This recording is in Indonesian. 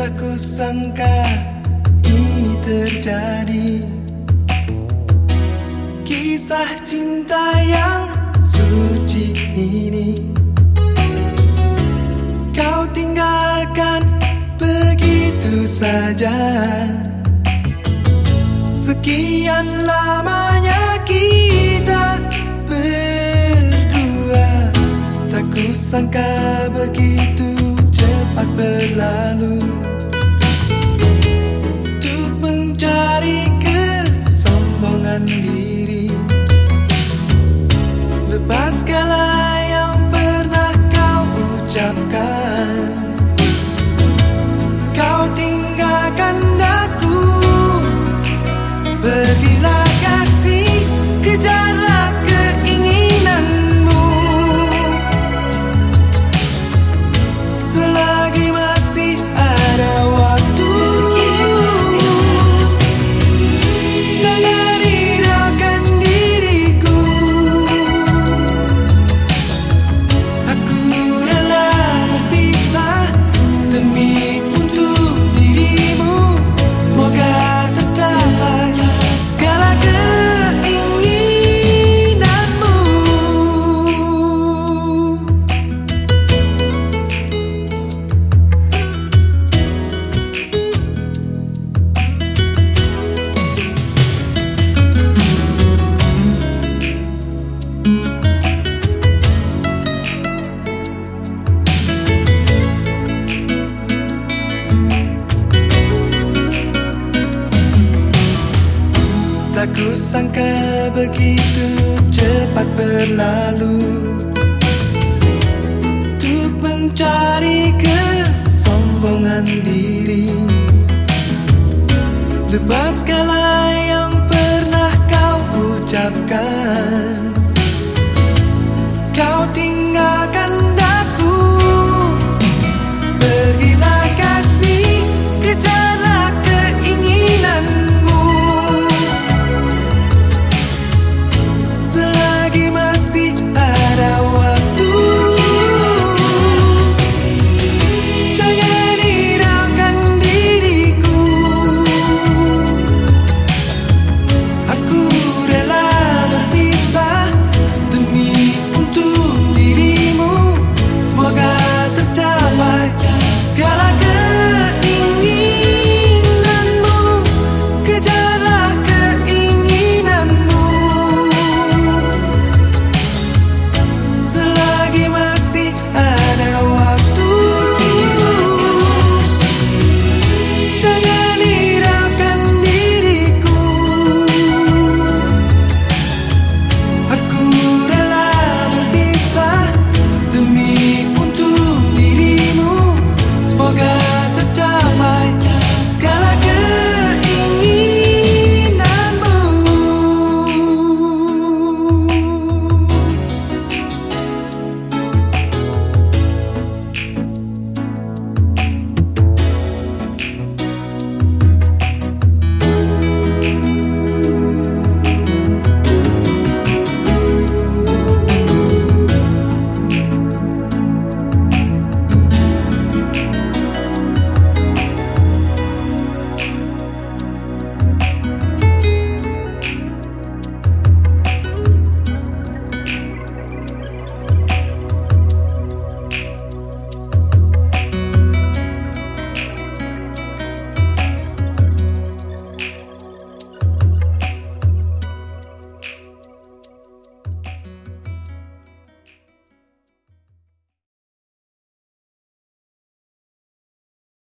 pernah kusangka ini terjadi. Kisah cinta yang suci ini kau tinggalkan begitu saja. Sekian lamanya kita berdua, tak kusangka begitu cepat berlalu. Untuk mencari kesombongan diri, lepas segala yang pernah kau ucapkan, kau tinggalkan aku. Pergilah kasih, kejarlah keinginanmu. Selagi masih ada waktu, jangan hiraukan diriku. Aku rela berpisah demi untuk dirimu. Semoga tercapai segala keinginanmu. Tak kusangka begitu cepat berlalu. Untuk mencari kesombongan diri, lepas segala